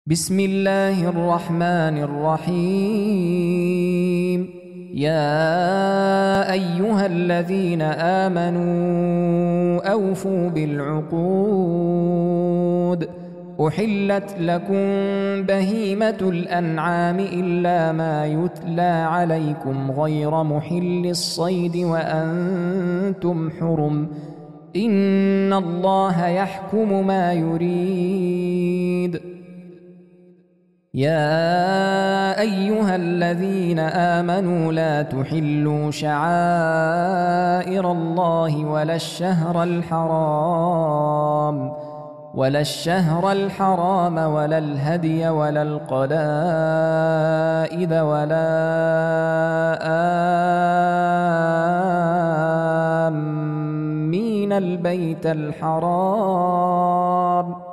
بسم الله الرحمن الرحيم. يا أيها الذين آمنوا أوفوا بالعقود. أحلت لكم بهيمة الأنعام إلا ما يتلى عليكم غير محل الصيد وأنتم حرم، إن الله يحكم ما يريد. يا أيها الذين آمنوا لا تحلوا شعائر الله ولا الشهر الحرام ولا الهدي ولا القلائد ولا آمين البيت الحرام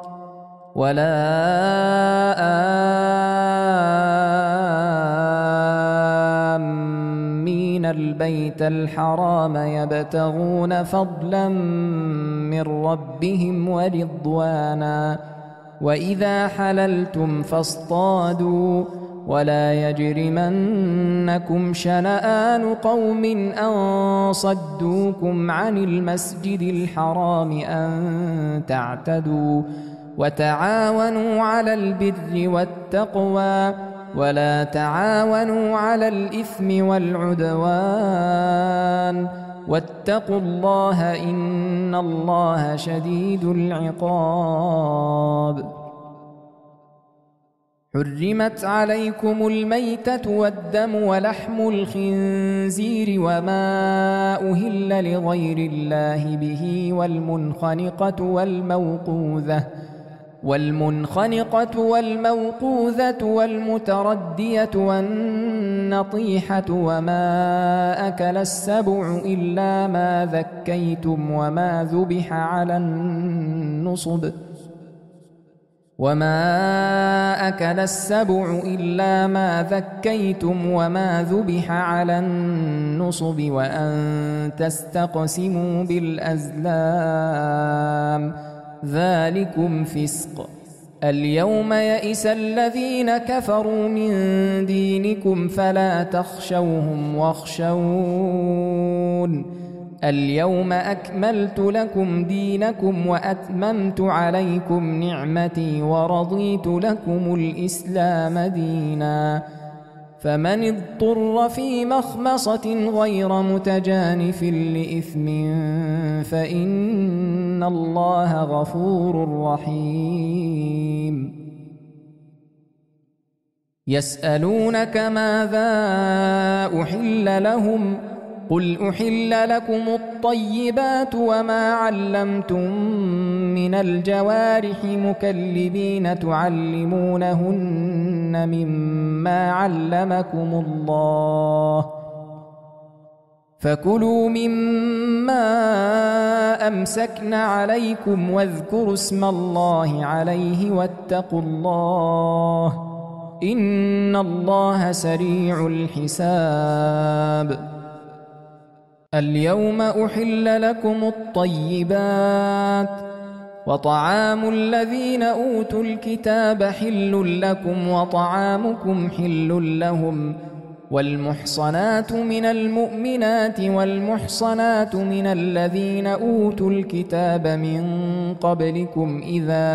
يبتغون فضلا من ربهم ورضوانا. وإذا حللتم فاصطادوا ولا يجرمنكم شنآن قوم أن صدوكم عن المسجد الحرام أن تعتدوا، وتعاونوا على البر والتقوى ولا تعاونوا على الإثم والعدوان، واتقوا الله إن الله شديد العقاب. حرمت عليكم الميتة والدم ولحم الخنزير وما أهل لغير الله به والمنخنقة والموقوذة والمتردية والنطيحة وما أكل السبع إلا ما ذكيتم وما ذبح على النصب وأن تستقسموا بالأزلام، ذلكم فسق. اليوم يئس الذين كفروا من دينكم فلا تخشوهم واخشون. اليوم أكملت لكم دينكم وأتممت عليكم نعمتي ورضيت لكم الإسلام دينا. فمن اضطر في مخمصة غير متجانف لإثم فإن الله غفور رحيم. يسألونك ماذا أحل لهم؟ قل أحل لكم الطيبات وما علمتم من الجوارح مكلبين تعلمونهن مما علمكم الله، فكلوا مما أمسكن عليكم واذكروا اسم الله عليه واتقوا الله إن الله سريع الحساب. اليوم أحل لكم الطيبات وطعام الذين أوتوا الكتاب حل لكم وطعامكم حل لهم، والمحصنات من المؤمنات والمحصنات من الذين أوتوا الكتاب من قبلكم إذا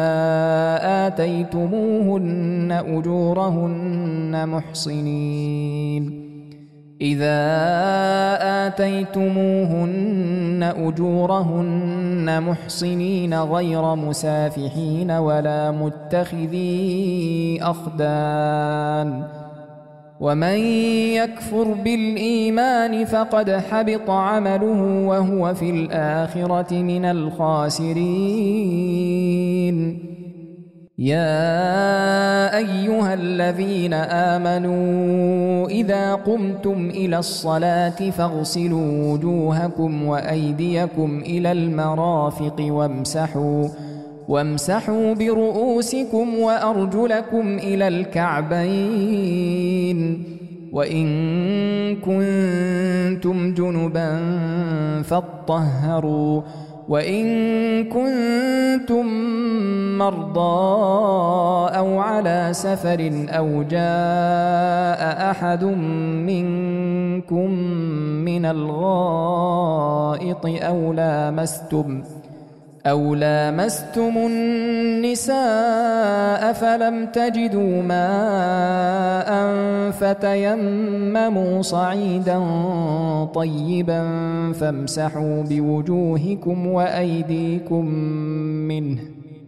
آتيتموهن أجورهن محصنين غير مسافحين ولا متخذي أخدان. ومن يكفر بالإيمان فقد حبط عمله وهو في الآخرة من الخاسرين. يا أيها الذين آمنوا إذا قمتم إلى الصلاة فاغسلوا وجوهكم وأيديكم إلى المرافق وامسحوا برؤوسكم وأرجلكم إلى الكعبين، وإن كنتم جنبا فاطهروا، وإن كنتم مرضى أو على سفر أو جاء أحد منكم من الغائط أو لامستم النساء فلم تجدوا ماء فتيمموا صعيدا طيبا فامسحوا بوجوهكم وأيديكم منه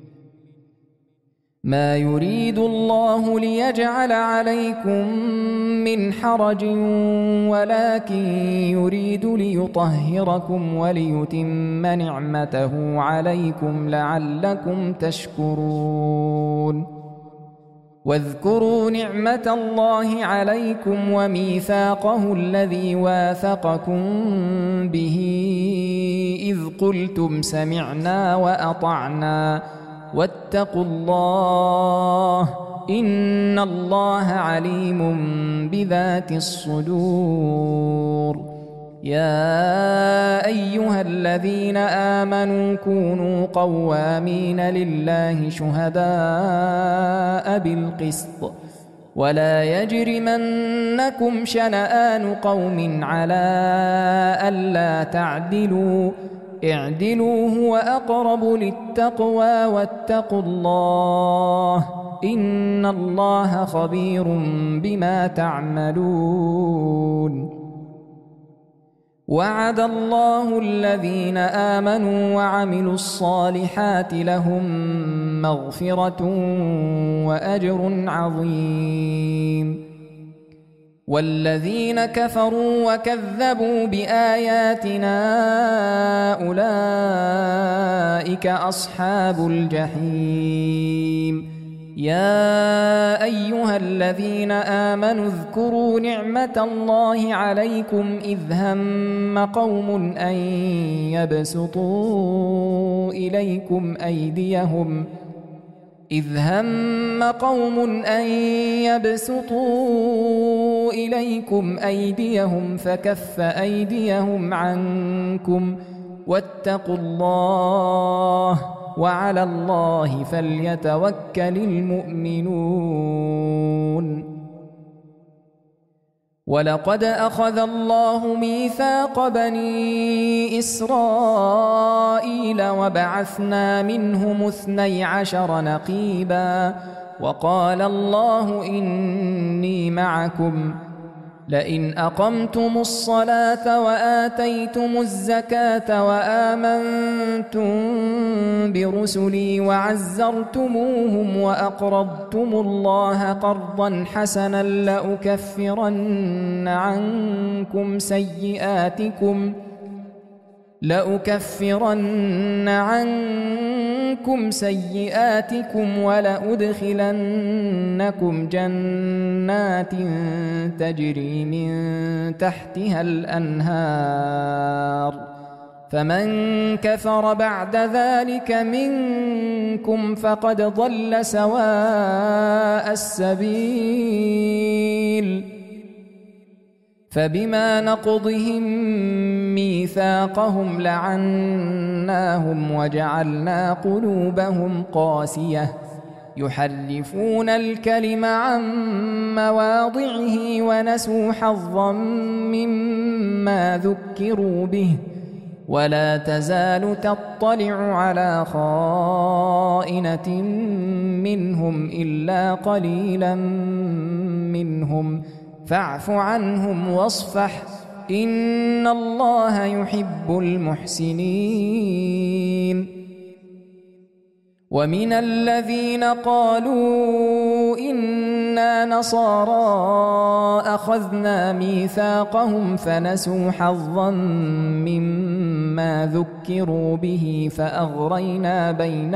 ما يريد الله ليجعل عليكم من حرج ولكن يريد ليطهركم وليتم نعمته عليكم لعلكم تشكرون واذكروا نعمة الله عليكم وميثاقه الذي واثقكم به إذ قلتم سمعنا وأطعنا واتقوا الله إن الله عليم بذات الصدور يا أيها الذين آمنوا كونوا قوامين لله شهداء بالقسط ولا يجرمنكم شنآن قوم على ألا تعدلوا اعدلوا هو أقرب للتقوى واتقوا الله إن الله خبير بما تعملون وعد الله الذين آمنوا وعملوا الصالحات لهم مغفرة وأجر عظيم والذين كفروا وكذبوا بآياتنا أولئك أصحاب الجحيم يا أيها الذين آمنوا اذكروا نعمة الله عليكم إذ هم قوم أن يبسطوا إليكم أيديهم فكف أيديهم عنكم واتقوا الله وعلى الله فليتوكل المؤمنون ولقد أخذ الله ميثاق بني إسرائيل وبعثنا منهم 12 نقيبا وقال الله إني معكم لئن أقمتم الصلاة وآتيتم الزكاة وآمنتم برسلي وعزرتموهم وأقرضتم الله قرضا حسنا لأكفرن عنكم سيئاتكم ولأدخلنكم جنات تجري من تحتها الأنهار فمن كفر بعد ذلك منكم فقد ضل سواء السبيل فبما نقضهم ميثاقهم لعناهم وجعلنا قلوبهم قاسية يحرفون الكلم عن مواضعه ونسوا حظا مما ذكروا به ولا تزال تطلع على خائنة منهم إلا قليلا منهم فاعف عنهم واصفح إن الله يحب المحسنين ومن الذين قالوا إنا نصارى أخذنا ميثاقهم فنسوا حظا مما ذكروا به فأغرينا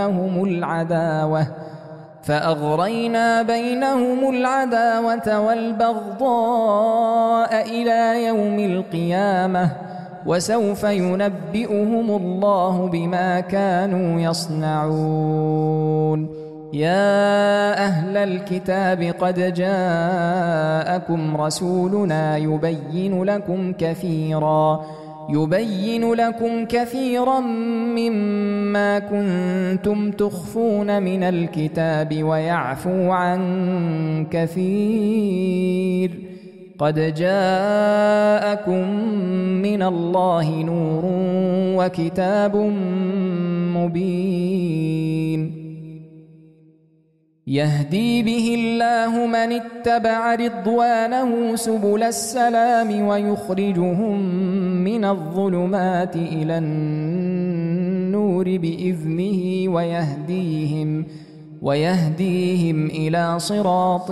بينهم العداوة والبغضاء إلى يوم القيامة وسوف ينبئهم الله بما كانوا يصنعون يا أهل الكتاب قد جاءكم رسولنا يبين لكم يبين لكم كثيرا مما كنتم تخفون من الكتاب ويعفو عن كثير. قد جاءكم من الله نور وكتاب مبين يهدي به الله من اتبع رضوانه سبل السلام ويخرجهم من الظلمات إلى النور بإذنه ويهديهم إلى صراط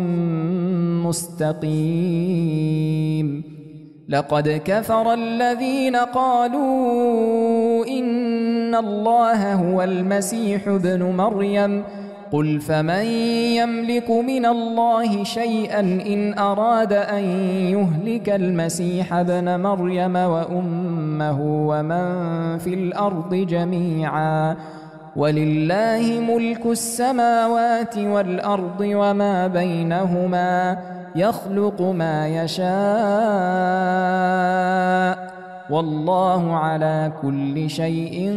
مستقيم. لقد كفر الذين قالوا إن الله هو المسيح ابن مريم قل فمن يملك من الله شيئا إن أراد أن يهلك المسيح ابن مريم وأمه ومن في الأرض جميعا ولله ملك السماوات والأرض وما بينهما يخلق ما يشاء والله على كل شيء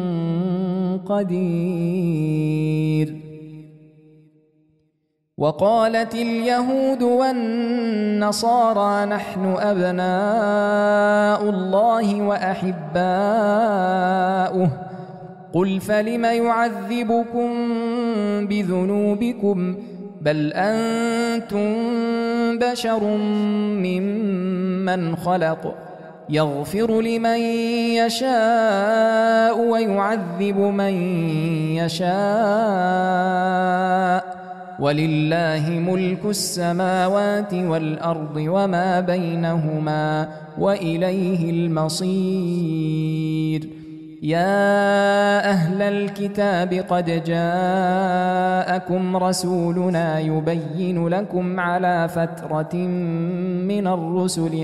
قدير. وقالت اليهود والنصارى نحن أبناء الله وأحباؤه قل فلم يعذبكم بذنوبكم بل أنتم بشر ممن خلق يغفر لمن يشاء ويعذب من يشاء ولله ملك السماوات والأرض وما بينهما وإليه المصير. يا أهل الكتاب قد جاءكم رسولنا يبين لكم على فترة من الرسل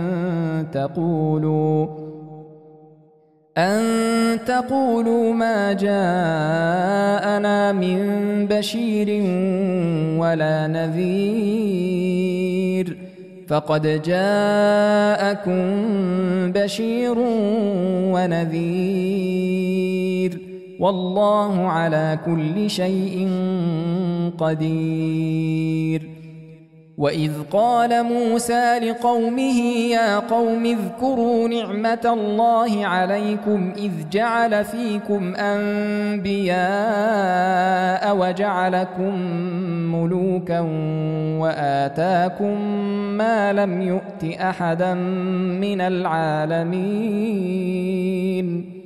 أن تقولوا ما جاءنا من بشير ولا نذير فقد جاءكم بشير ونذير والله على كل شيء قدير. وإذ قال موسى لقومه يا قوم اذكروا نعمة الله عليكم إذ جعل فيكم أنبياء وجعلكم ملوكا وآتاكم ما لم يؤت أحدا من العالمين.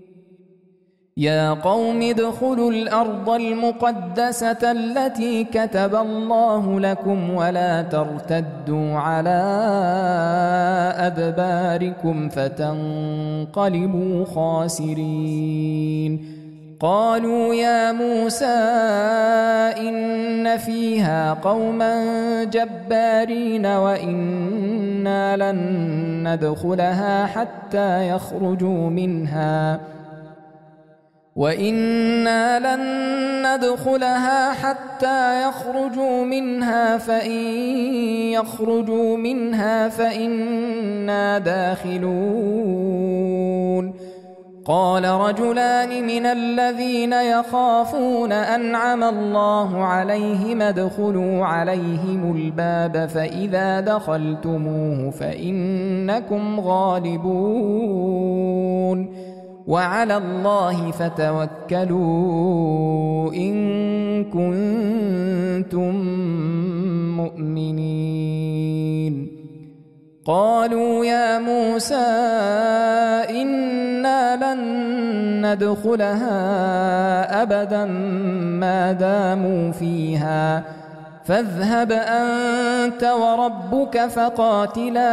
يا قوم ادخلوا الأرض المقدسة التي كتب الله لكم ولا ترتدوا على أدباركم فتنقلبوا خاسرين. قالوا يا موسى إن فيها قوما جبارين وإنا لن ندخلها حتى يخرجوا منها فإن يخرجوا منها فإنا داخلون. قال رجلان من الذين يخافون أنعم الله عليهم ادخلوا عليهم الباب فإذا دخلتموه فإنكم غالبون وعلى الله فتوكلوا إن كنتم مؤمنين. قالوا يا موسى إنا لن ندخلها أبدا ما داموا فيها فاذهب أنت وربك فقاتلا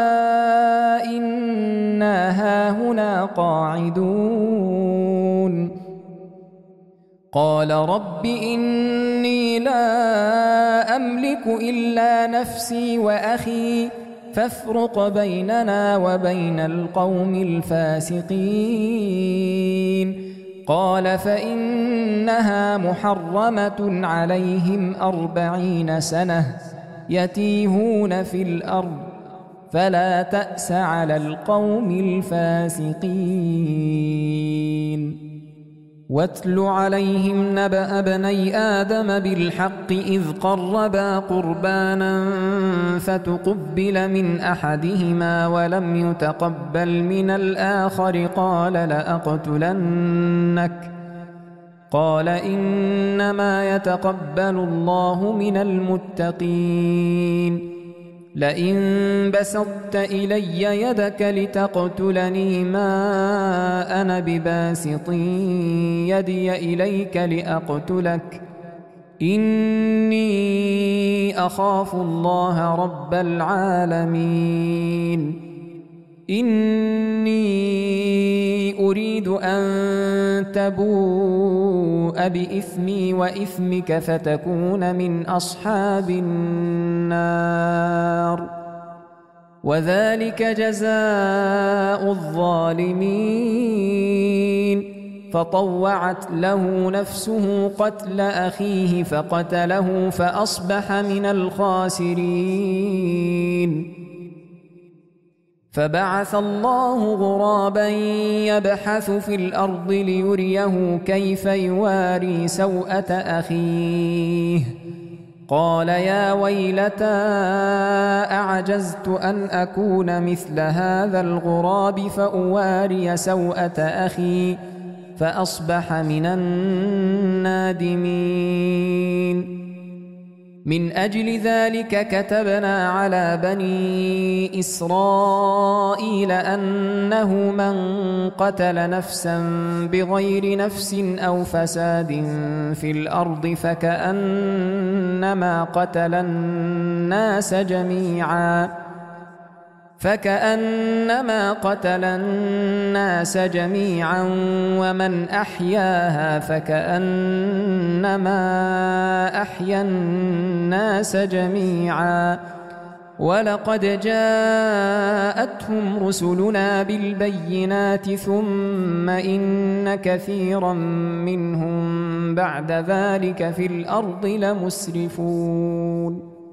إنا هاهنا قاعدون. قال رب إني لا أملك إلا نفسي وأخي فافرق بيننا وبين القوم الفاسقين. قال فإنها محرمة عليهم 40 سنة يتيهون في الأرض فلا تأس على القوم الفاسقين. واتل عليهم نبأ ابني آدم بالحق إذ قربا قربانا فتقبل من أحدهما ولم يتقبل من الآخر قال لأقتلنك قال إنما يتقبل الله من المتقين. لئن بسطت إلي يدك لتقتلني ما أنا بباسط يدي إليك لأقتلك إني أخاف الله رب العالمين. إني أريد أن تبوء بإثمي وإثمك فتكون من أصحاب النار وذلك جزاء الظالمين. فطوعت له نفسه قتل أخيه فقتله فأصبح من الخاسرين. فبعث الله غرابا يبحث في الأرض ليريه كيف يواري سوءة أخيه قال يا ويلتى أعجزت أن أكون مثل هذا الغراب فأواري سوءة أخي فأصبح من النادمين. من أجل ذلك كتبنا على بني إسرائيل أنه من قتل نفسا بغير نفس أو فساد في الأرض فكأنما قتل الناس جميعا ومن أحياها فكأنما أحيا الناس جميعا. ولقد جاءتهم رسلنا بالبينات ثم إن كثيرا منهم بعد ذلك في الأرض لمسرفون.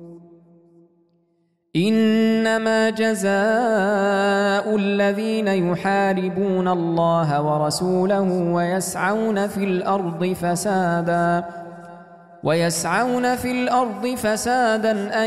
إنما جزاء الذين يحاربون الله ورسوله ويسعون في الأرض فسادا أن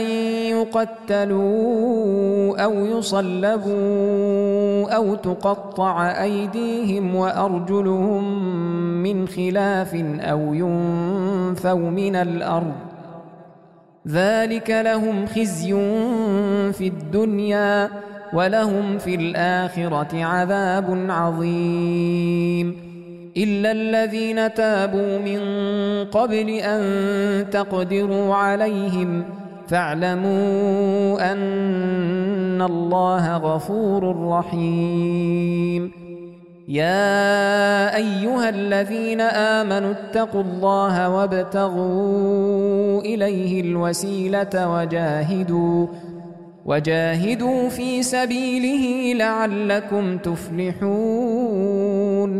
يقتلوا أو يصلبوا أو تقطع أيديهم وأرجلهم من خلاف أو ينفوا من الأرض ذلك لهم خزي في الدنيا ولهم في الآخرة عذاب عظيم. إلا الذين تابوا من قبل أن تقدروا عليهم فاعلموا أن الله غفور رحيم. يا أيها الذين آمنوا اتقوا الله وابتغوا إليه الوسيلة وجاهدوا في سبيله لعلكم تفلحون.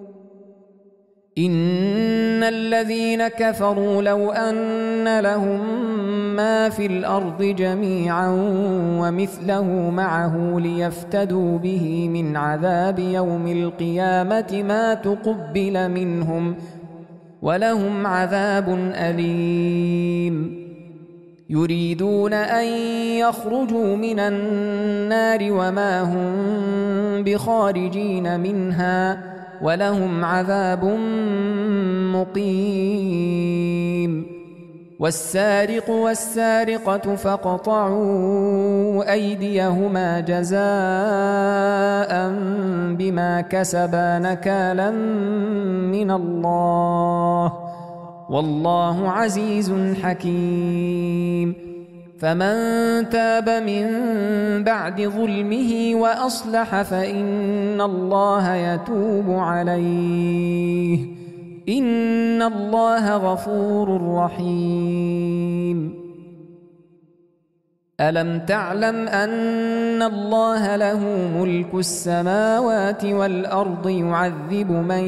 إن الذين كفروا لو أن لهم ما في الأرض جميعا ومثله معه ليفتدوا به من عذاب يوم القيامة ما تقبل منهم ولهم عذاب أليم. يريدون أن يخرجوا من النار وما هم بخارجين منها ولهم عذاب مقيم. والسارق والسارقة فاقطعوا أيديهما جزاء بما كسبا نكالا من الله والله عزيز حكيم. فمن تاب من بعد ظلمه وأصلح فإن الله يتوب عليه إن الله غفور رحيم. ألم تعلم أن الله له ملك السماوات والأرض يعذب من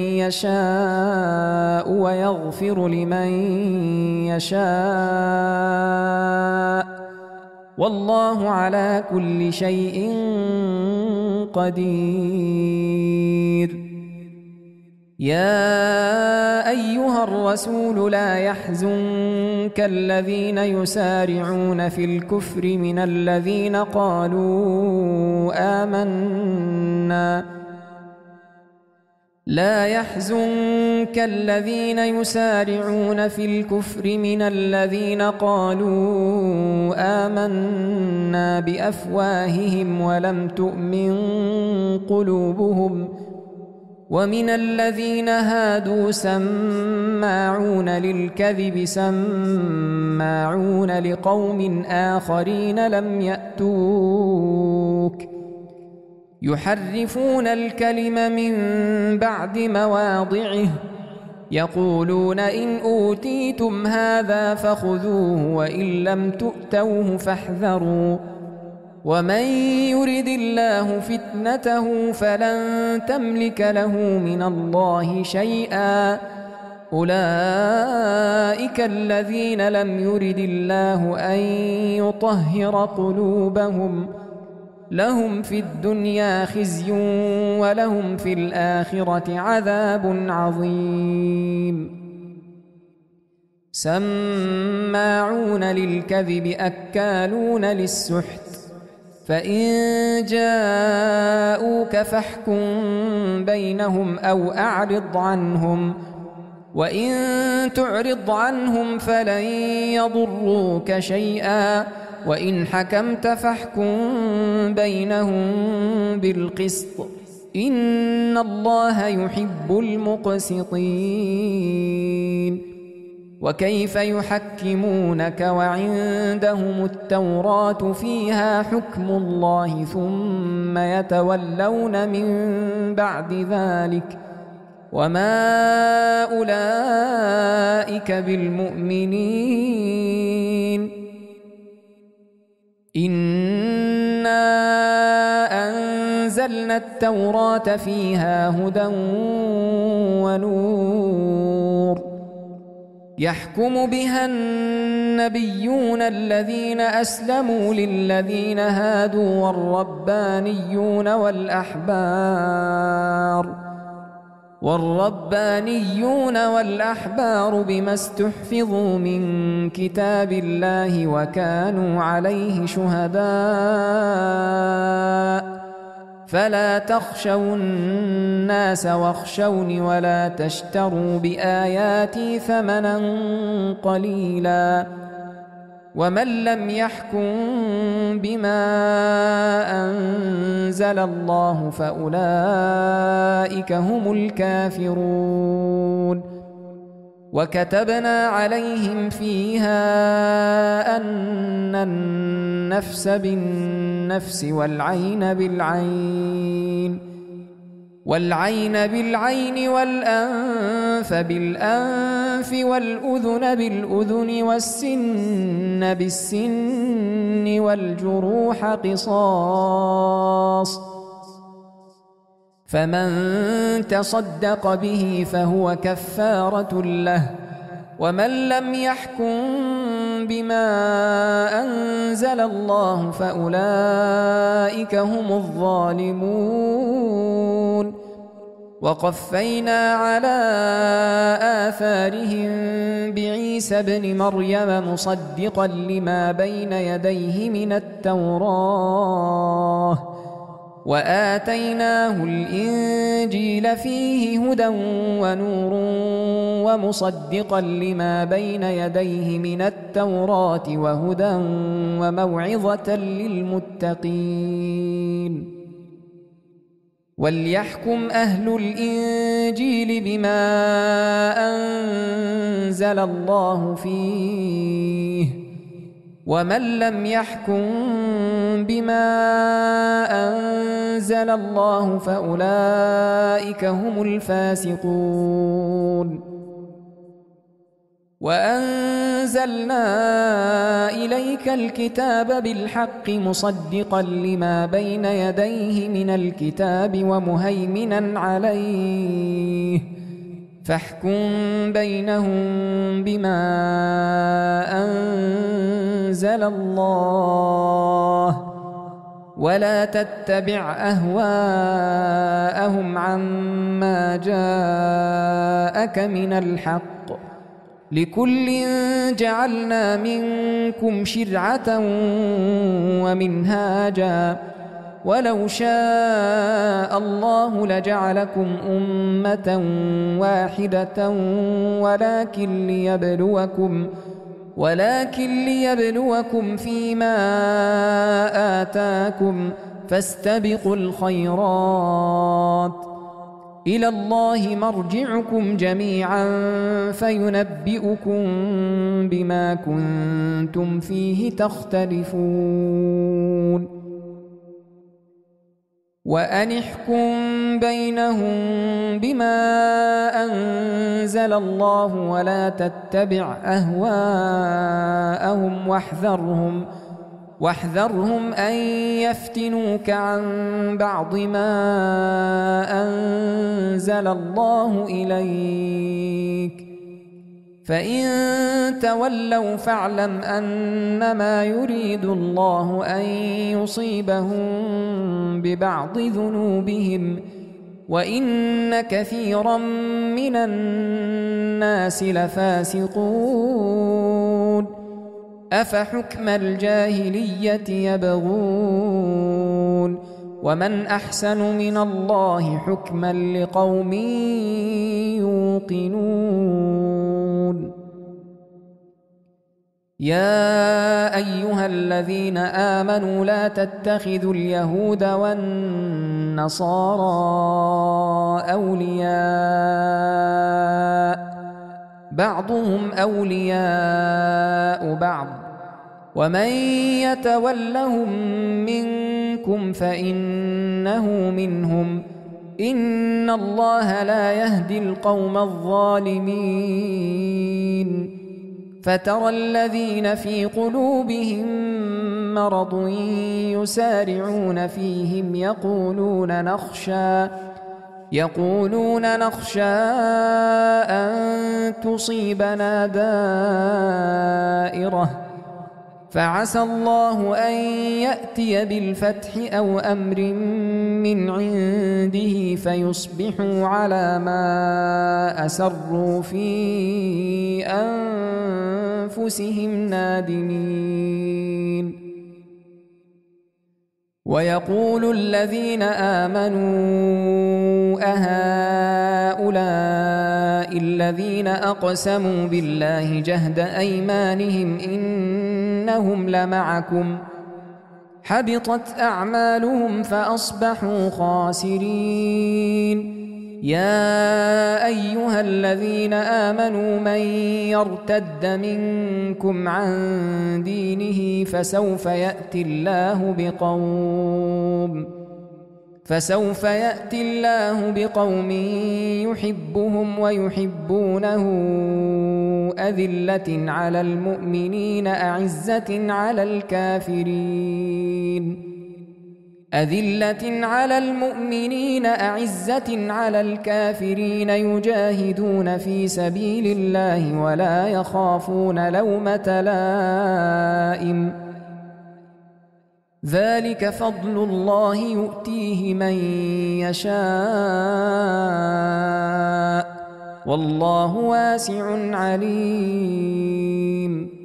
يشاء ويغفر لمن يشاء والله على كل شيء قدير. يا أيها الرسول لا يحزنك الذين يسارعون في الكفر من الذين قالوا آمنا بأفواههم ولم تؤمن قلوبهم ومن الذين هادوا سماعون للكذب سماعون لقوم آخرين لم يأتوك يحرفون الكلم من بعد مواضعه يقولون إن أوتيتم هذا فخذوه وإن لم تؤتوه فاحذروا ومن يرد الله فتنته فلن تملك له من الله شيئا أولئك الذين لم يرد الله أن يطهر قلوبهم لهم في الدنيا خزي ولهم في الآخرة عذاب عظيم. سماعون للكذب أكالون للسحت فإن جاءوك فاحكم بينهم أو أعرض عنهم وإن تعرض عنهم فلن يضروك شيئا وإن حكمت فاحكم بينهم بالقسط إن الله يحب المقسطين. وكيف يحكمونك وعندهم التوراة فيها حكم الله ثم يتولون من بعد ذلك وما أولئك بالمؤمنين. إنا أنزلنا التوراة فيها هدى ونور يحكم بها النبيون الذين أسلموا للذين هادوا والربانيون والأحبار بما استحفظوا من كتاب الله وكانوا عليه شهداء فلا تخشوا الناس واخشوني ولا تشتروا بآياتي ثمنا قليلا ومن لم يحكم بما أنزل الله فأولئك هم الكافرون. وكتبنا عليهم فيها أن النفس بالنفس والعين بالعين والأنف بالأنف والأذن بالأذن والسن بالسن والجروح قصاص فمن تصدق به فهو كفارة له ومن لم يحكم بما أنزل الله فأولئك هم الظالمون. وقفينا على آثارهم بعيسى ابن مريم مصدقا لما بين يديه من التوراة وآتيناه الإنجيل فيه هدى ونور ومصدقا لما بين يديه من التوراة وهدى وموعظة للمتقين. وليحكم أهل الإنجيل بما أنزل الله فيه ومن لم يحكم بما أنزل الله فأولئك هم الفاسقون. وأنزلنا إليك الكتاب بالحق مصدقا لما بين يديه من الكتاب ومهيمنا عليه فاحكم بينهم بما أنزل أنزل الله ولا تتبع أهواءهم عما جاءك من الحق لكل جعلنا منكم شرعة ومنهاجا ولو شاء الله لجعلكم أمة واحدة ولكن ليبلوكم فيما آتاكم فاستبقوا الخيرات إلى الله مرجعكم جميعا فينبئكم بما كنتم فيه تختلفون وأن احكم بينهم بما أنزل الله ولا تتبع أهواءهم واحذرهم أن يفتنوك عن بعض ما أنزل الله إليك فإن تولوا فاعلم أنما يريد الله أن يصيبهم ببعض ذنوبهم وإن كثيرا من الناس لفاسقون أفحكم الجاهلية يبغون ومن أحسن من الله حكما لقوم يوقنون يا أيها الذين آمنوا لا تتخذوا اليهود والنصارى أولياء بعضهم أولياء بعض ومن يتولهم منكم فإنه منهم إن الله لا يهدي القوم الظالمين فترى الذين في قلوبهم مرض يسارعون فيهم يقولون نخشى أن تصيبنا دائرة فعسى الله أن يأتي بالفتح أو أمر من عنده فيصبحوا على ما أسروا في أنفسهم نادمين ويقول الذين آمنوا أهؤلاء الذين أقسموا بالله جهد أيمانهم إنهم لمعكم حبطت أعمالهم فأصبحوا خاسرين يا أيها الذين آمنوا من يرتد منكم عن دينه فسوف يأتي الله بقوم يحبهم ويحبونه أذلة على المؤمنين أعزة على الكافرين يجاهدون في سبيل الله ولا يخافون لومة لائم ذلك فضل الله يؤتيه من يشاء والله واسع عليم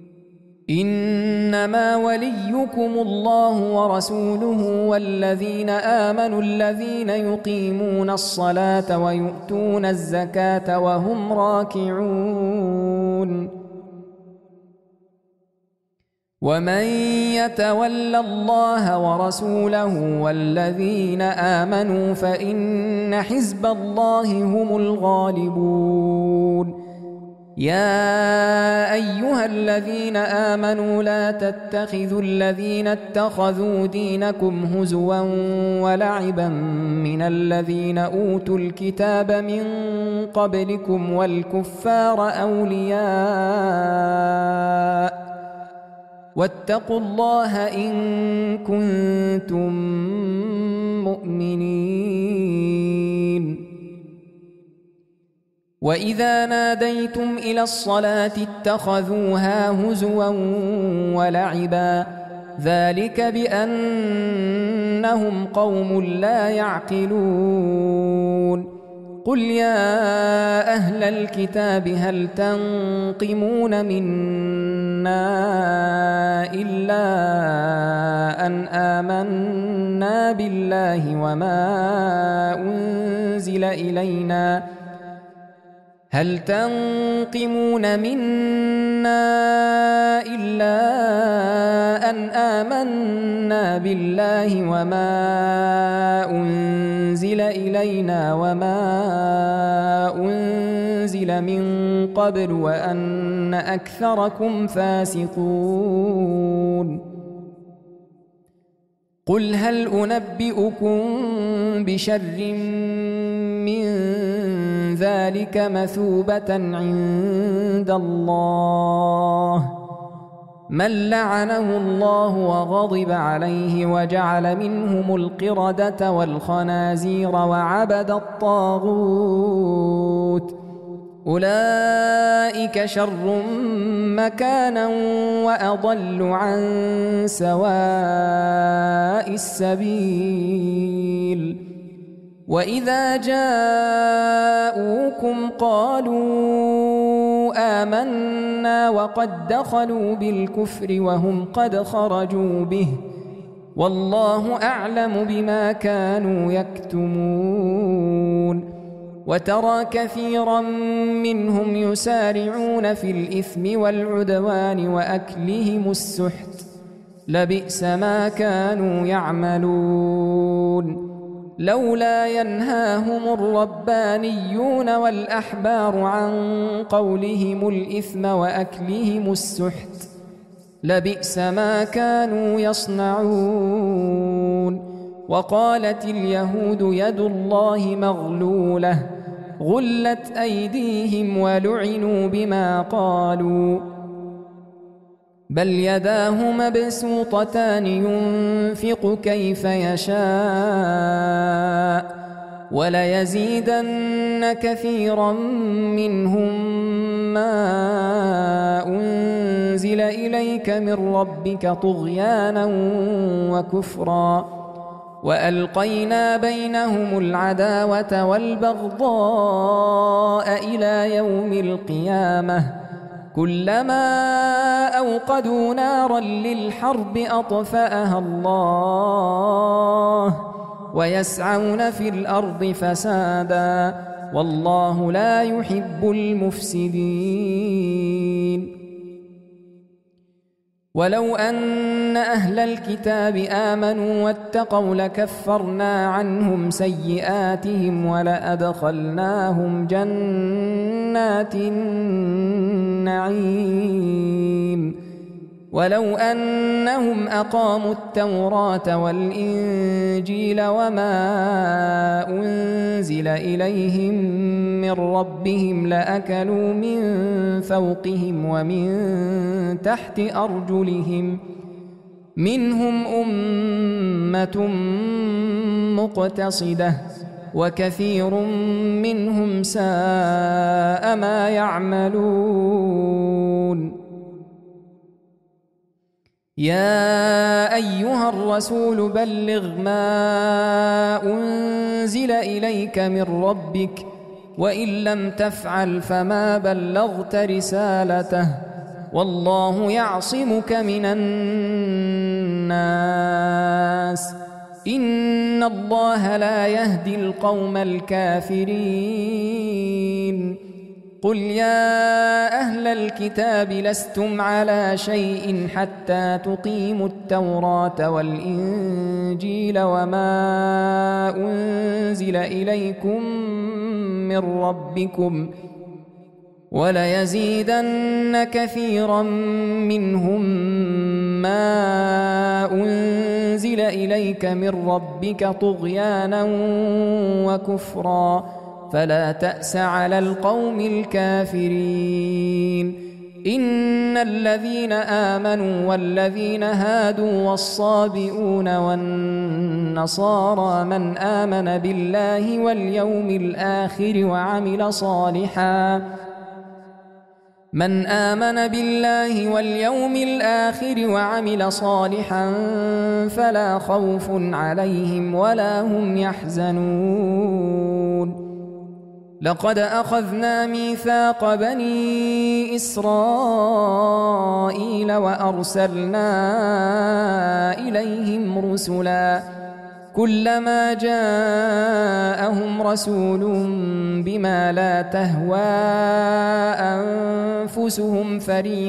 إنما وليكم الله ورسوله والذين آمنوا الذين يقيمون الصلاة ويؤتون الزكاة وهم راكعون ومن يتول الله ورسوله والذين آمنوا فإن حزب الله هم الغالبون يا أيها الذين آمنوا لا تتخذوا الذين اتخذوا دينكم هزوا ولعبا من الذين أوتوا الكتاب من قبلكم والكفار أولياء واتقوا الله إن كنتم مؤمنين وإذا ناديتم إلى الصلاة اتخذوها هزوا ولعبا ذلك بأنهم قوم لا يعقلون قل يا أهل الكتاب هل تنقمون منا إلا أن آمنا بالله وما أنزل إلينا هل تنقمون منا إلا أن آمنا بالله وما أنزل إلينا وما أنزل من قبل وأن أكثركم فاسقون قل هل أنبئكم بشر من ذلك مثوبة عند الله من لعنه الله وغضب عليه وجعل منهم القردة والخنازير وعبد الطاغوت أولئك شر مكانا وأضل عن سواء السبيل وإذا جاءوكم قالوا آمنا وقد دخلوا بالكفر وهم قد خرجوا به والله أعلم بما كانوا يكتمون وترى كثيرا منهم يسارعون في الإثم والعدوان وأكلهم السحت لبئس ما كانوا يعملون لولا ينهاهم الربانيون والأحبار عن قولهم الإثم وأكلهم السحت لبئس ما كانوا يصنعون وقالت اليهود يد الله مغلولة غلت أيديهم ولعنوا بما قالوا بل يداه مبسوطتان ينفق كيف يشاء وليزيدن كثيرا منهم ما أنزل إليك من ربك طغيانا وكفرا وألقينا بينهم العداوة والبغضاء إلى يوم القيامة كلما أوقدوا نارا للحرب أطفأها الله ويسعون في الأرض فسادا والله لا يحب المفسدين ولو أن أهل الكتاب آمنوا واتقوا لكفرنا عنهم سيئاتهم ولأدخلناهم جنات النعيم ولو أنهم أقاموا التوراة والإنجيل وما أنزل إليهم من ربهم لأكلوا من فوقهم ومن تحت أرجلهم منهم أمة مقتصدة وكثير منهم ساء ما يعملون يا أيها الرسول بلغ ما أنزل إليك من ربك وإن لم تفعل فما بلغت رسالته والله يعصمك من الناس إن الله لا يهدي القوم الكافرين قل يا أهل الكتاب لستم على شيء حتى تقيموا التوراة والإنجيل وما أنزل إليكم من ربكم وليزيدن كثيرا منهم ما أنزل إليك من ربك طغيانا وكفرا فلا تأس على القوم الكافرين إن الذين آمنوا والذين هادوا والصابئون والنصارى من آمن بالله واليوم الآخر وعمل صالحا فلا خوف عليهم ولا هم يحزنون لقد أخذنا ميثاق بني إسرائيل وأرسلنا إليهم رسلا كلما جاءهم رسول بما لا تهوى أنفسهم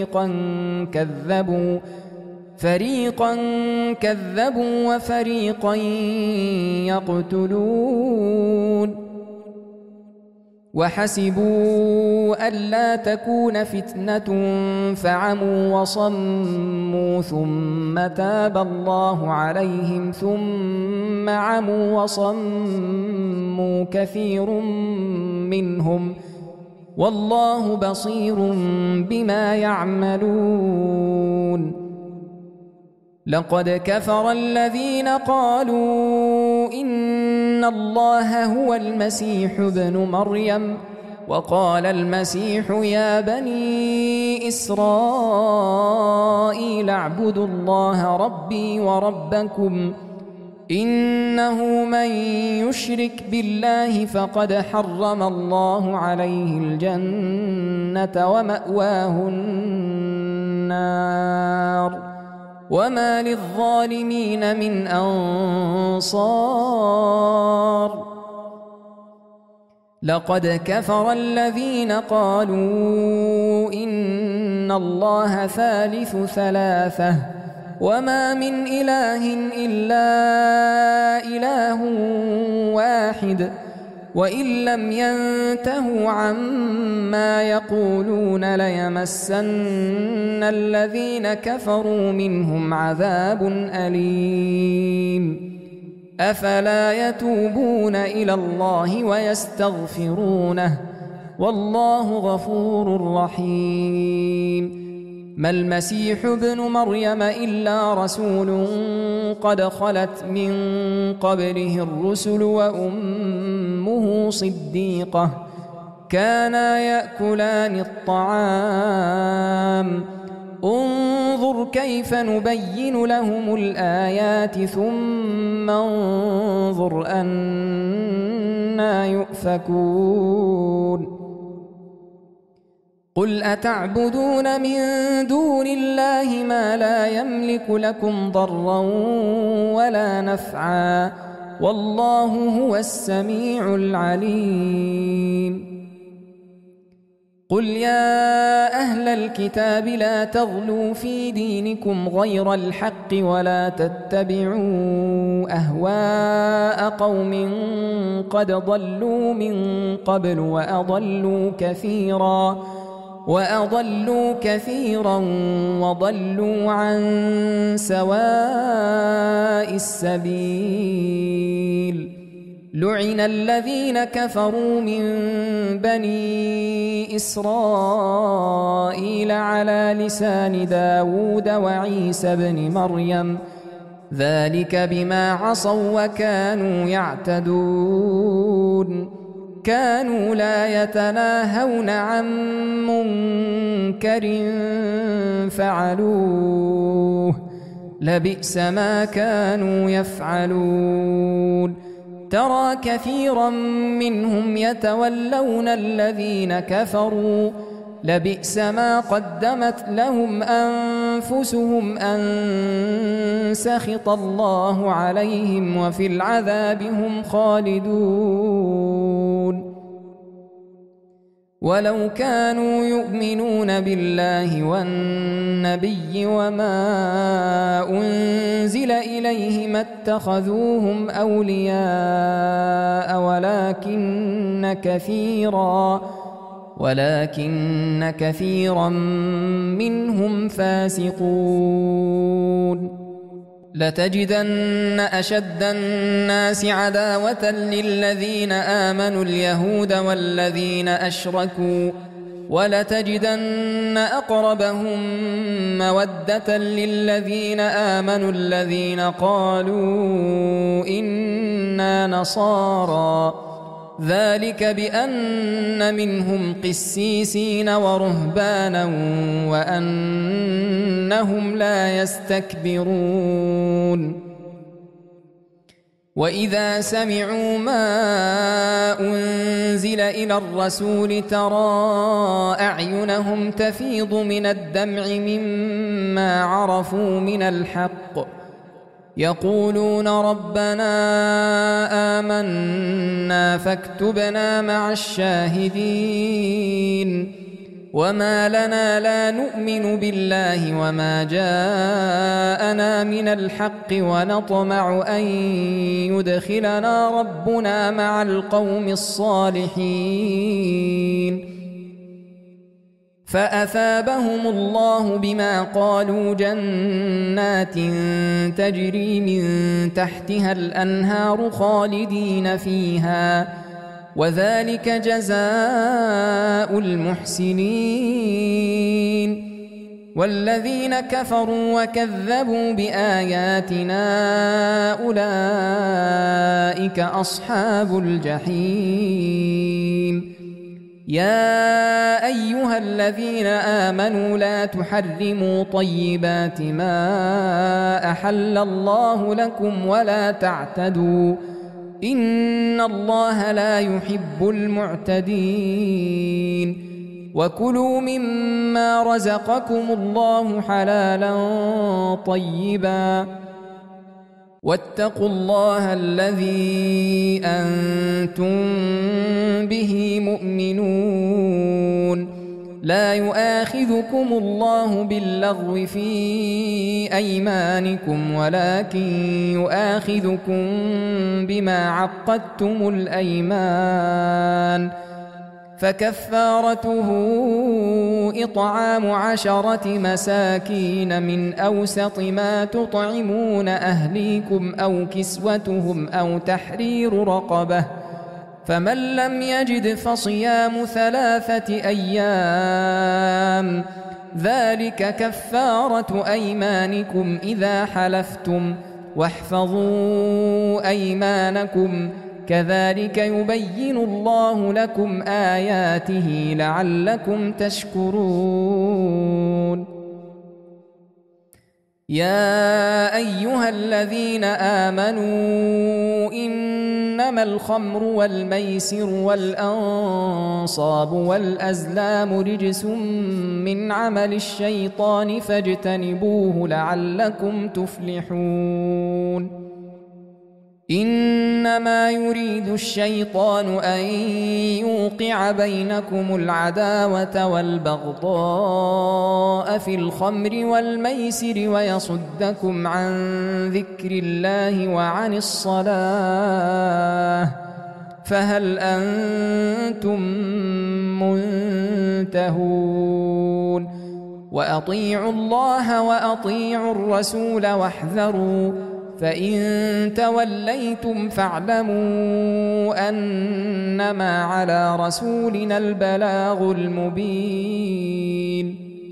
فريقا كذبوا وفريقا يقتلون وحسبوا ألا تكون فتنة فعموا وصموا ثم تاب الله عليهم ثم عموا وصموا كثير منهم والله بصير بما يعملون لقد كفر الذين قالوا إن الله هو المسيح ابن مريم وقال المسيح يا بني إسرائيل اعبدوا الله ربي وربكم إنه من يشرك بالله فقد حرم الله عليه الجنة ومأواه النار وما للظالمين من أنصار لقد كفر الذين قالوا إن الله ثالث ثلاثة وما من إله إلا إله واحد وإن لم ينتهوا عما يقولون ليمسن الذين كفروا منهم عذاب أليم أفلا يتوبون إلى الله ويستغفرونه والله غفور رحيم ما المسيح ابن مريم إلا رسول قد خلت من قبله الرسل وأمه صديقة كانا يأكلان الطعام انظر كيف نبين لهم الآيات ثم انظر أنا يؤفكون قل أتعبدون من دون الله ما لا يملك لكم ضرا ولا نفعا والله هو السميع العليم قل يا أهل الكتاب لا تغلوا في دينكم غير الحق ولا تتبعوا أهواء قوم قد ضلوا من قبل وأضلوا كثيرا وضلوا عن سواء السبيل لعن الذين كفروا من بني إسرائيل على لسان داود وعيسى بن مريم ذلك بما عصوا وكانوا يعتدون كانوا لا يتناهون عن منكر فعلوه لبئس ما كانوا يفعلون ترى كثيرا منهم يتولون الذين كفروا لبئس ما قدمت لهم أنفسهم أن سخط الله عليهم وفي العذاب هم خالدون ولو كانوا يؤمنون بالله والنبي وما أنزل إليه ما اتخذوهم أولياء ولكن كثيرا منهم فاسقون لتجدن أشد الناس عداوة للذين آمنوا اليهود والذين أشركوا ولتجدن أقربهم مودة للذين آمنوا الذين قالوا إنا نصارى ذلك بأن منهم قسيسين ورهبانا وأنهم لا يستكبرون وإذا سمعوا ما أنزل إلى الرسول ترى أعينهم تفيض من الدمع مما عرفوا من الحق يقولون ربنا آمنا فاكتبنا مع الشاهدين وما لنا لا نؤمن بالله وما جاءنا من الحق ونطمع أن يدخلنا ربنا مع القوم الصالحين فأثابهم الله بما قالوا جنات تجري من تحتها الأنهار خالدين فيها وذلك جزاء المحسنين والذين كفروا وكذبوا بآياتنا أولئك أصحاب الجحيم يا أيها الذين آمنوا لا تحرموا طيبات ما أحل الله لكم ولا تعتدوا إن الله لا يحب المعتدين وكلوا مما رزقكم الله حلالا طيبا واتقوا الله الذي أنتم به مؤمنون لا يؤاخذكم الله باللغو في أيمانكم ولكن يؤاخذكم بما عقدتم الأيمان فكفارته إطعام 10 مساكين من أوسط ما تطعمون أهليكم أو كسوتهم أو تحرير رقبة فمن لم يجد فصيام 3 أيام ذلك كفارة أيمانكم إذا حلفتم واحفظوا أيمانكم كذلك يبين الله لكم آياته لعلكم تشكرون يا أيها الذين آمنوا إنما الخمر والميسر والأنصاب والأزلام رجس من عمل الشيطان فاجتنبوه لعلكم تفلحون إنما يريد الشيطان أن يوقع بينكم العداوة والبغضاء في الخمر والميسر ويصدكم عن ذكر الله وعن الصلاة فهل أنتم منتهون وأطيعوا الله وأطيعوا الرسول واحذروا فإن توليتم فاعلموا أنما على رسولنا البلاغ المبين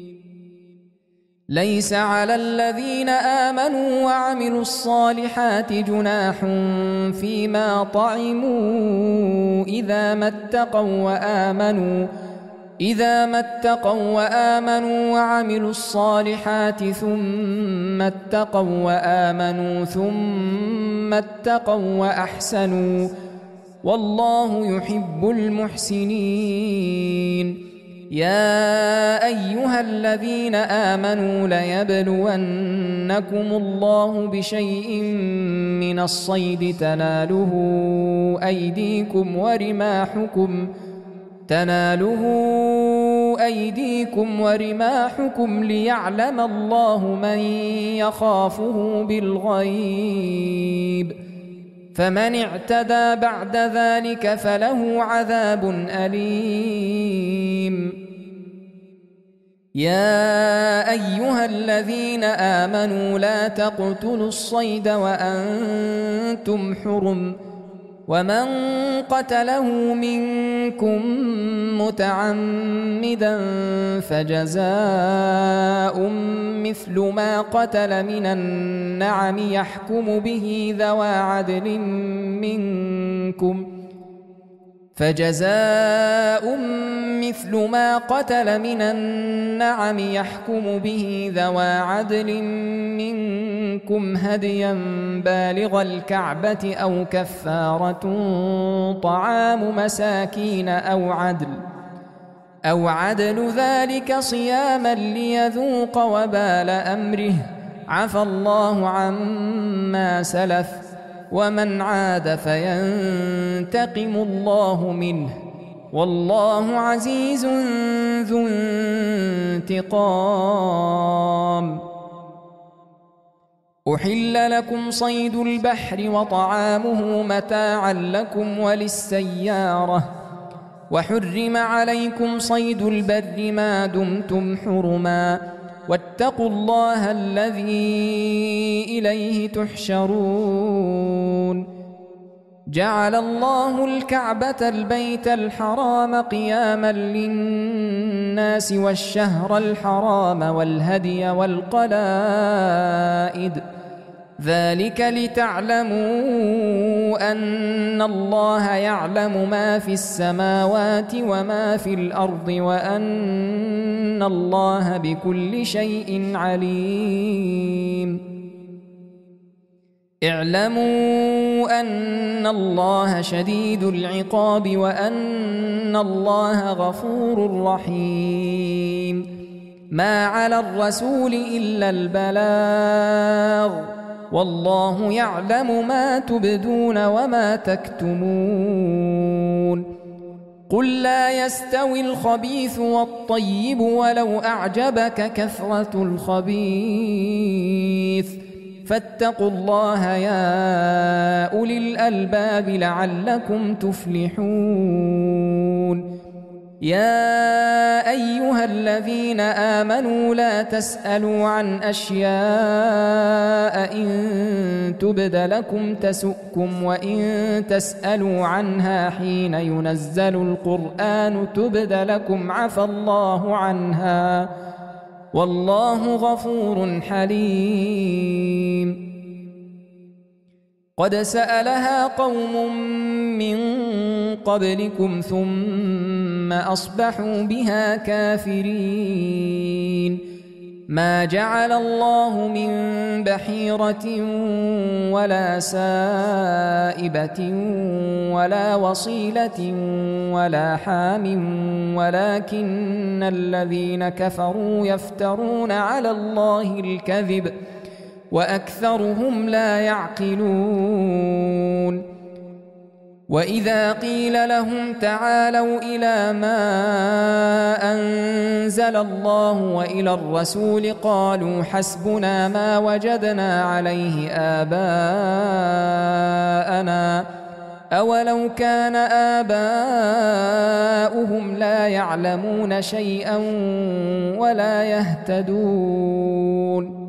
ليس على الذين آمنوا وعملوا الصالحات جناح فيما طعموا إذا ما اتقوا وآمنوا وعملوا الصالحات ثم اتقوا وآمنوا ثم اتقوا وأحسنوا والله يحب المحسنين يا أيها الذين آمنوا ليبلونكم الله بشيء من الصيد تناله أيديكم ورماحكم ليعلم الله من يخافه بالغيب فمن اعتدى بعد ذلك فله عذاب أليم يا أيها الذين آمنوا لا تقتلوا الصيد وأنتم حرم ومن قتله منكم متعمدا فجزاء مثل ما قتل من النعم يحكم به ذوى عدل منكم هديا بالغ الكعبة أو كفارة طعام مساكين أو عدل ذلك صياما ليذوق وبال أمره عفى الله عما سلف ومن عاد فينتقم الله منه والله عزيز ذو انتقام. أحل لكم صيد البحر وطعامه متاعا لكم وللسيارة وحرم عليكم صيد البر ما دمتم حرما واتقوا الله الذي إليه تحشرون. جعل الله الكعبة البيت الحرام قياما للناس والشهر الحرام والهدي والقلائد ذلك لتعلموا أن الله يعلم ما في السماوات وما في الأرض وأن الله بكل شيء عليم. اعلموا أن الله شديد العقاب وأن الله غفور رحيم. ما على الرسول إلا البلاغ والله يعلم ما تبدون وما تكتمون. قل لا يستوي الخبيث والطيب ولو أعجبك كثرة الخبيث فاتقوا الله يا أولي الألباب لعلكم تفلحون. يا أيها الذين آمنوا لا تسألوا عن أشياء إن تبد لكم تسؤكم وإن تسألوا عنها حين ينزل القرآن تبد لكم عفى الله عنها والله غفور حليم. قد سألها قوم من قبلكم ثم أصبحوا بها كافرين. ما جعل الله من بحيرة ولا سائبة ولا وصيلة ولا حام ولكن الذين كفروا يفترون على الله الكذب وأكثرهم لا يعقلون. وإذا قيل لهم تعالوا إلى ما أنزل الله وإلى الرسول قالوا حسبنا ما وجدنا عليه آباءنا أولو كان آباؤهم لا يعلمون شيئا ولا يهتدون.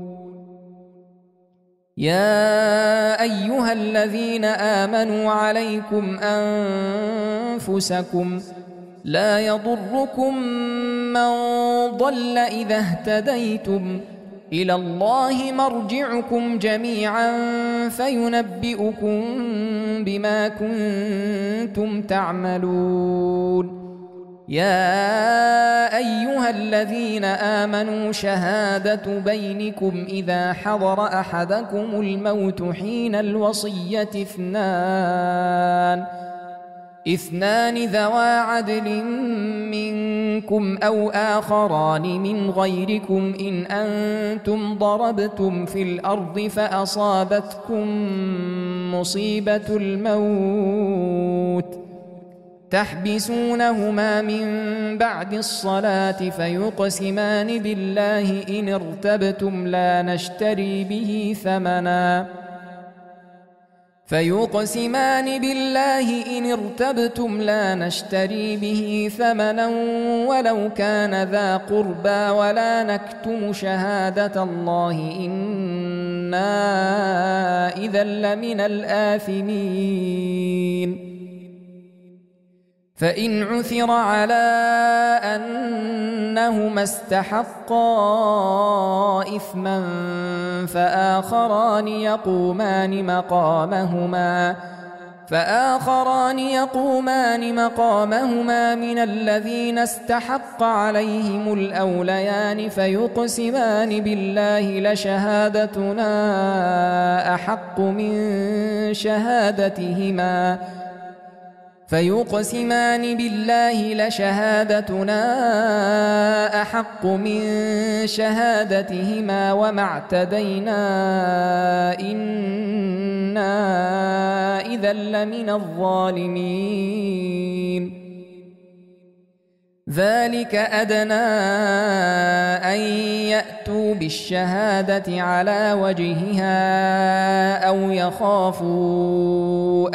يا أيها الذين آمنوا عليكم أنفسكم لا يضركم من ضل إذا اهتديتم إلى الله مرجعكم جميعا فينبئكم بما كنتم تعملون. يا أيها الذين آمنوا شهادة بينكم إذا حضر أحدكم الموت حين الوصية اثنان ذوى عدل منكم أو آخران من غيركم إن أنتم ضربتم في الأرض فأصابتكم مصيبة الموت تحبسونهما من بعد الصلاة فيقسمان بالله إن ارتبتم لا نشتري به ثمنا ولو كان ذا قربى ولا نكتم شهادة الله إن إذا لمن الآثمين فإن عثر على أنهما استحقا إثما فآخران يقومان مقامهما من الذين استحق عليهم الأوليان فيقسمان بالله لشهادتنا أحق من شهادتهما وما اعتدينا إنا إذا لمن الظالمين ذلك أدنى أن يأتوا بالشهادة على وجهها أو يخافوا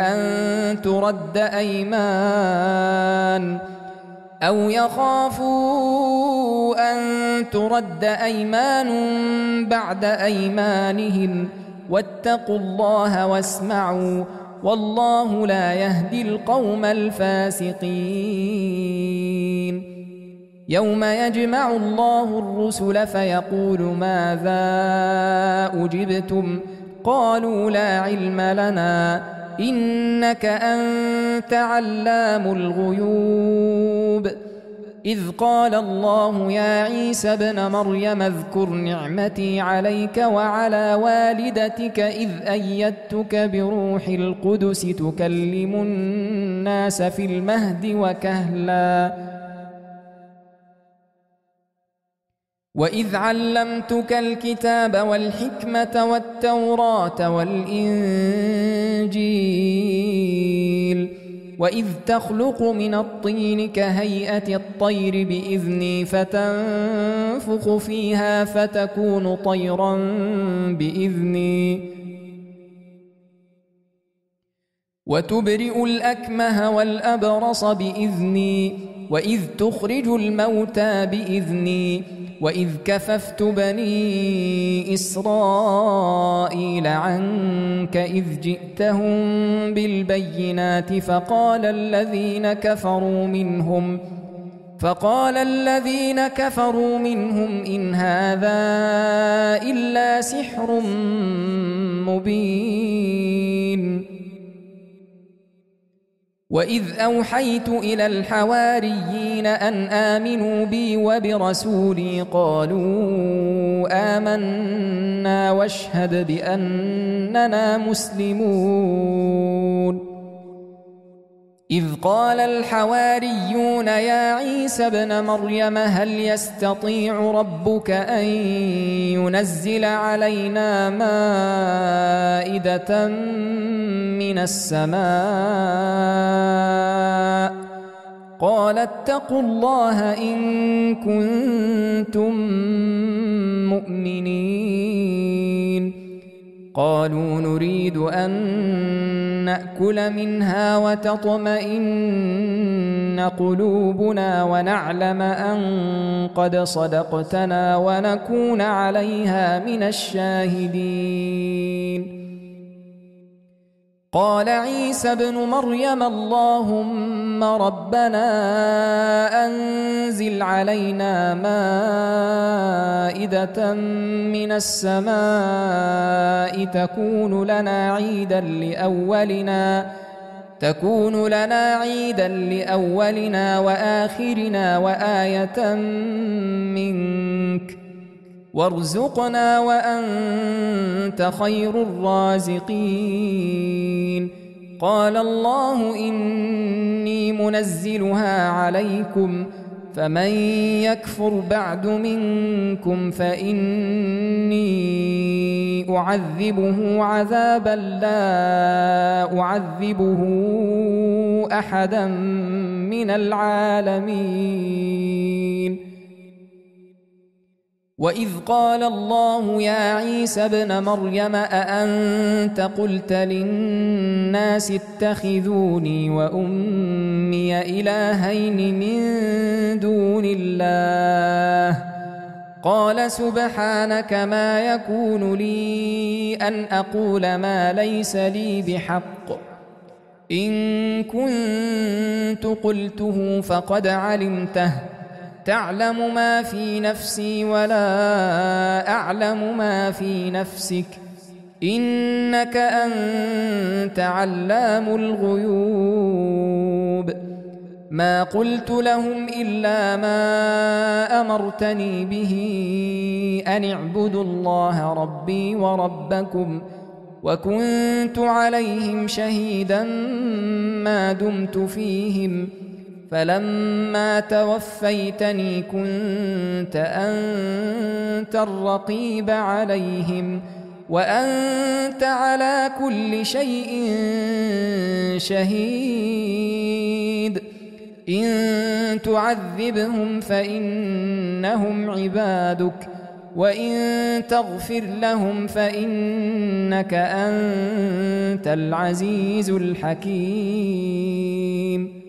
أن ترد أيمان بعد أيمانهم واتقوا الله واسمعوا والله لا يهدي القوم الفاسقين يوم يجمع الله الرسل فيقول ماذا أجبتم قالوا لا علم لنا إنك أنت علام الغيوب إذ قال الله يا عيسى ابن مريم اذكر نعمتي عليك وعلى والدتك إذ أيدتك بروح القدس تكلم الناس في المهد وكهلا وإذ علمتك الكتاب والحكمة والتوراة والإنجيل وإذ تخلق من الطين كهيئة الطير بإذني فتنفخ فيها فتكون طيرا بإذني وتبرئ الأكمه والأبرص بإذني وإذ تخرج الموتى بإذني وإذ كففت بني إسرائيل عنك إذ جئتهم بالبينات فقال الذين كفروا منهم إن هذا إلا سحر مبين وإذ أوحيت إلى الحواريين أن آمنوا بي وبرسولي قالوا آمنا واشهد بأننا مسلمون إذ قال الحواريون يا عيسى ابن مريم هل يستطيع ربك أن ينزل علينا مائدة من السماء قال اتقوا الله إن كنتم مؤمنين قالوا نريد أن نأكل منها وتطمئن قلوبنا ونعلم أن قد صدقتنا ونكون عليها من الشاهدين قال عيسى ابن مريم اللهم ربنا أنزل علينا مائدة من السماء تكون لنا عيدا لأولنا وآخرنا وآية منك وارزقنا وأنت خير الرازقين قال الله إني منزلها عليكم فمن يكفر بعد منكم فإني أعذبه عذابا لا أعذبه أحدا من العالمين وإذ قال الله يا عيسى ابن مريم أأنت قلت للناس اتخذوني وأمي إلهين من دون الله قال سبحانك ما يكون لي أن أقول ما ليس لي بحق إن كنت قلته فقد علمته تعلم ما في نفسي ولا أعلم ما في نفسك إنك أنت علام الغيوب ما قلت لهم إلا ما أمرتني به أن اعبدوا الله ربي وربكم وكنت عليهم شهيدا ما دمت فيهم فلما توفيتني كنت أنت الرقيب عليهم وأنت على كل شيء شهيد إن تعذبهم فإنهم عبادك وإن تغفر لهم فإنك أنت العزيز الحكيم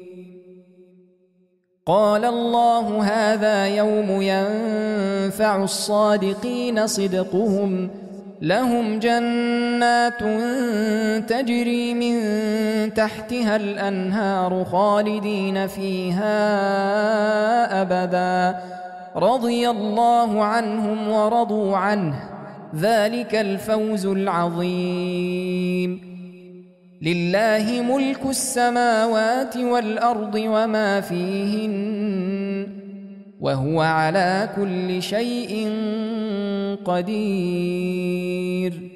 قال الله هذا يوم ينفع الصادقين صدقهم لهم جنات تجري من تحتها الأنهار خالدين فيها أبدا رضي الله عنهم ورضوا عنه ذلك الفوز العظيم لله ملك السماوات والأرض وما فيهن وهو على كل شيء قدير